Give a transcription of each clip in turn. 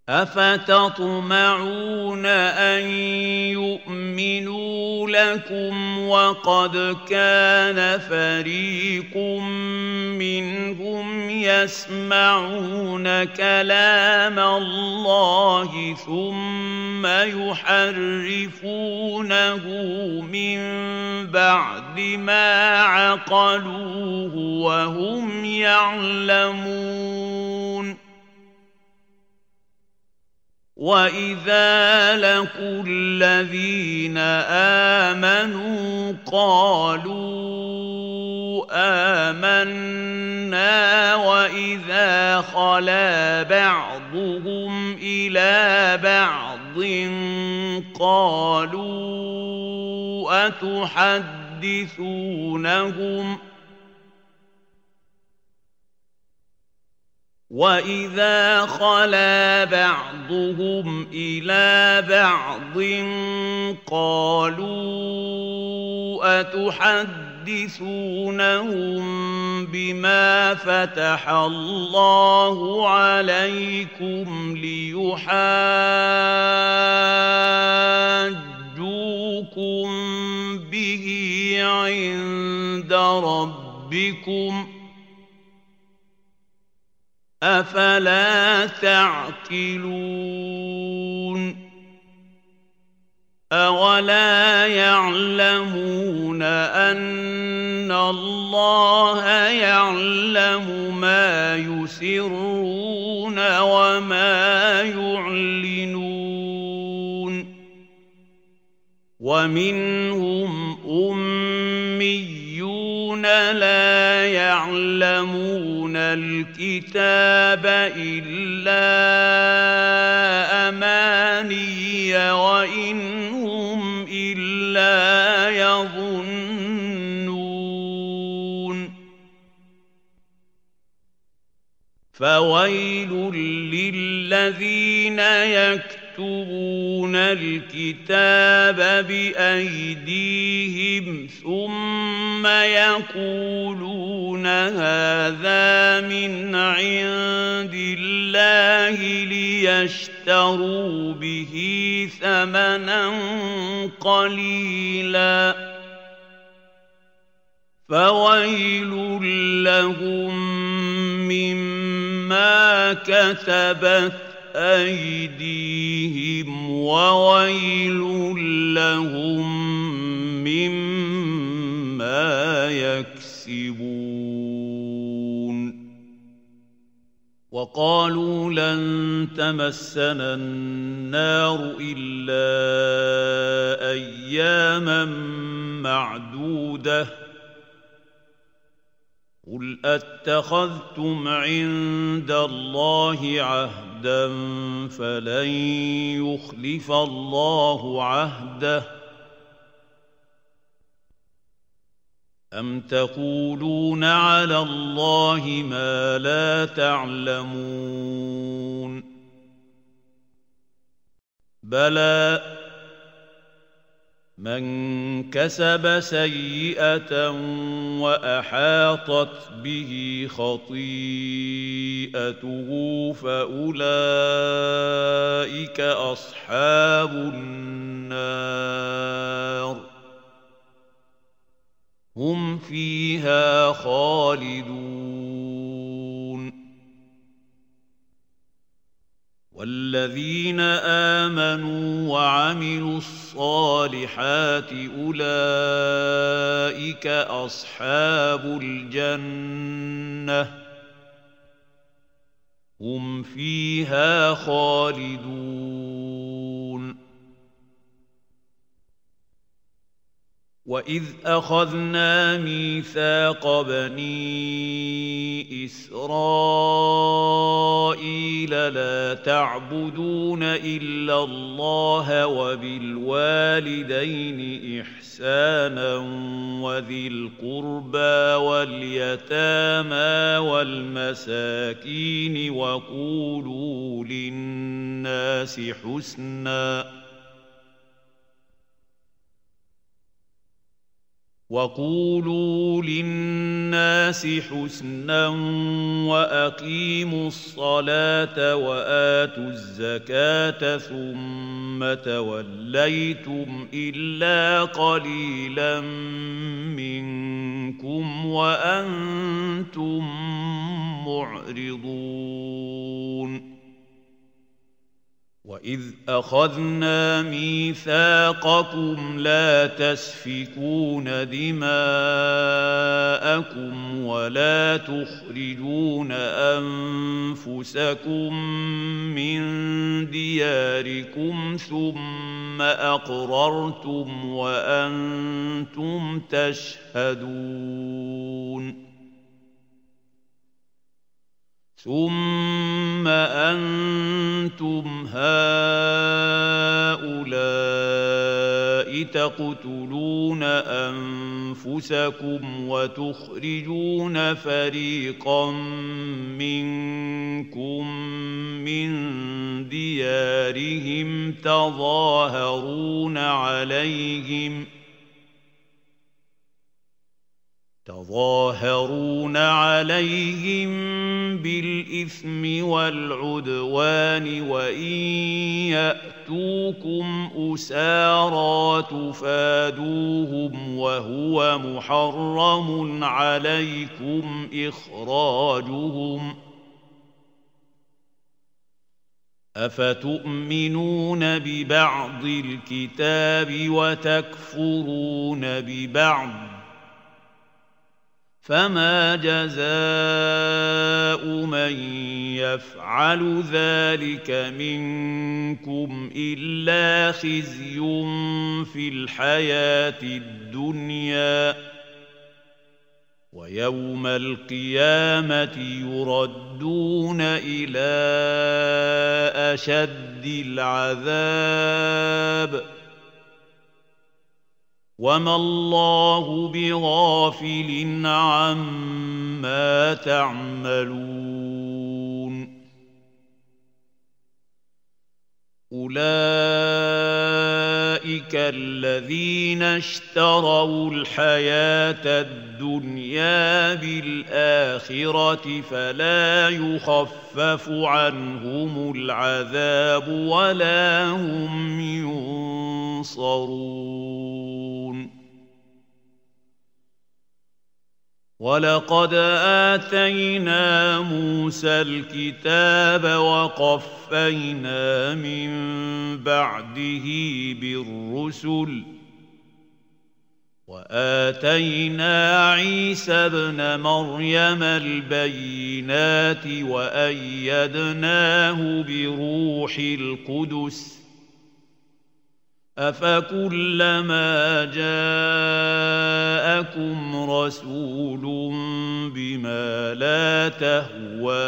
أفتطمعون أن يؤمنوا لكم وقد كان فريق منهم يسمعون كلام الله ثم يحرفونه من بعد ما عقلوه وهم يعلمون وَإِذَا لَقُوا الَّذِينَ آمَنُوا قَالُوا آمَنَّا وَإِذَا خَلَا بَعْضُهُمْ إِلَى بَعْضٍ قَالُوا أَتُحَدِّثُونَهُمْ وَإِذَا خَلَا بَعْضُهُمْ إِلَى بَعْضٍ قَالُوا أَتُحَدِّثُونَهُم بِمَا فَتَحَ اللَّهُ عَلَيْكُمْ لِيُحَاجُّوكُم بِهِ عِندَ رَبِّكُمْ ۚ أفلا تعقلون أولا يعلمون أن الله يعلم ما يسرون وما يعلنون ومنهم أميون لا يعلمون الكتاب إلا أماني وإن هم إلا يظنون فويل للذين يكتبون الكتاب بأيديهم ثم يقولون هذا من عند الله ليشتروا به ثمنا قليلا فويل لهم مما كتبت أيديهم وويل لهم مما يكسبون وقالوا لن تمسنا النار إلا أياما معدودة قل أتخذتم عند الله عهدا فلن يخلف الله عهده أم تقولون على الله ما لا تعلمون بلى من كسب سيئة وأحاطت به خطيئته فأولئك أصحاب النار هم فيها خالدون والذين آمنوا وعملوا الصالحات أولئك أصحاب الجنة هم فيها خالدون وإذ أخذنا ميثاق بني إسرائيل لا تعبدون إلا الله وبالوالدين إحسانا وذي القربى واليتامى والمساكين وقولوا للناس حسناً وقولوا للناس حسنا وأقيموا الصلاة وآتوا الزكاة ثم توليتم إلا قليلا منكم وأنتم معرضون وإذ أخذنا ميثاقكم لا تسفكون دماءكم ولا تخرجون أنفسكم من دياركم ثم أقررتم وأنتم تشهدون ثم أنتم هؤلاء تقتلون أنفسكم وتخرجون فريقا منكم من ديارهم تظاهرون عليهم بالإثم والعدوان وإن يأتوكم أسارى تفادوهم وهو محرم عليكم إخراجهم أفتؤمنون ببعض الكتاب وتكفرون ببعض فما جزاء من يفعل ذلك منكم إلا خزي في الحياة الدنيا ويوم القيامة يردون إلى أشد العذاب وما الله بغافل عما تعملون أولئك الذين اشتروا الحياة الدنيا بالآخرة فلا يخفف عنهم العذاب ولا هم ينصرون ولقد آتينا موسى الكتاب وقفينا من بعده بالرسل وآتينا عيسى ابن مريم البينات وأيدناه بروح القدس أفكلما جاءكم رسول بما لا تهوى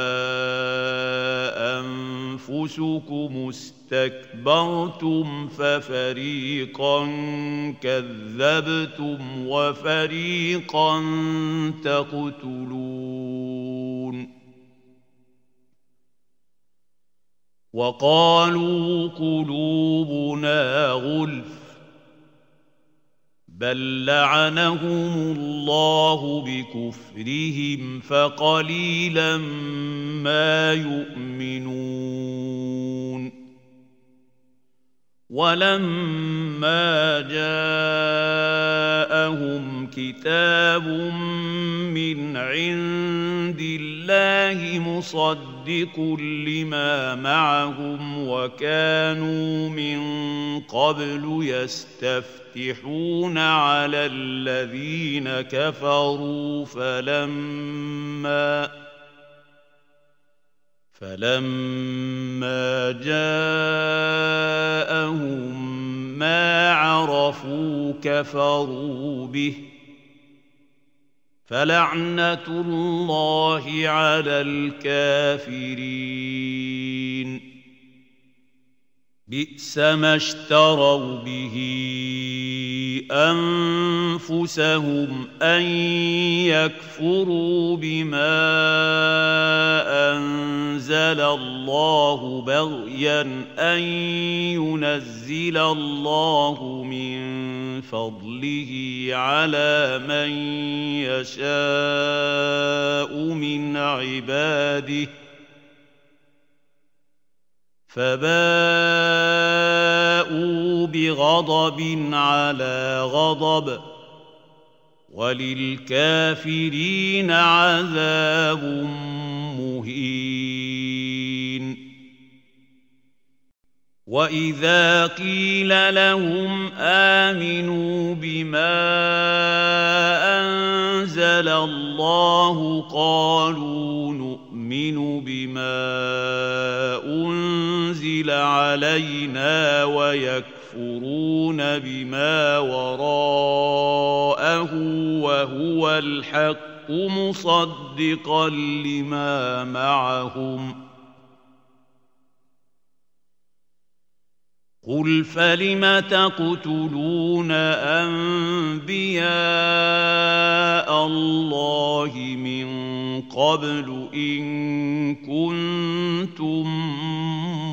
أنفسكم استكبرتم ففريقا كذبتم وفريقا تقتلون وقالوا قلوبنا غلف بل لعنهم الله بكفرهم فقليلا ما يؤمنون ولما جاءهم كتاب من عند الله مصدق لما معهم وكانوا من قبل يستفتحون على الذين كفروا فلما جاءهم ما عرفوا كفروا به فلعنة الله على الكافرين بئس ما اشتروا به أنفسهم أن يكفروا بما أنزل الله بغيا أن ينزل الله من فضله على من يشاء من عباده فباءوا بغضب على غضب وللكافرين عذاب مهين. وإذا قيل لهم آمنوا بما أنزل الله قالوا نؤمن بما أنزل علينا ويكفرون بما وراءه وهو الحق مصدقا لما معهم قل فلم تقتلون أنبياء الله من قبل إن كنتم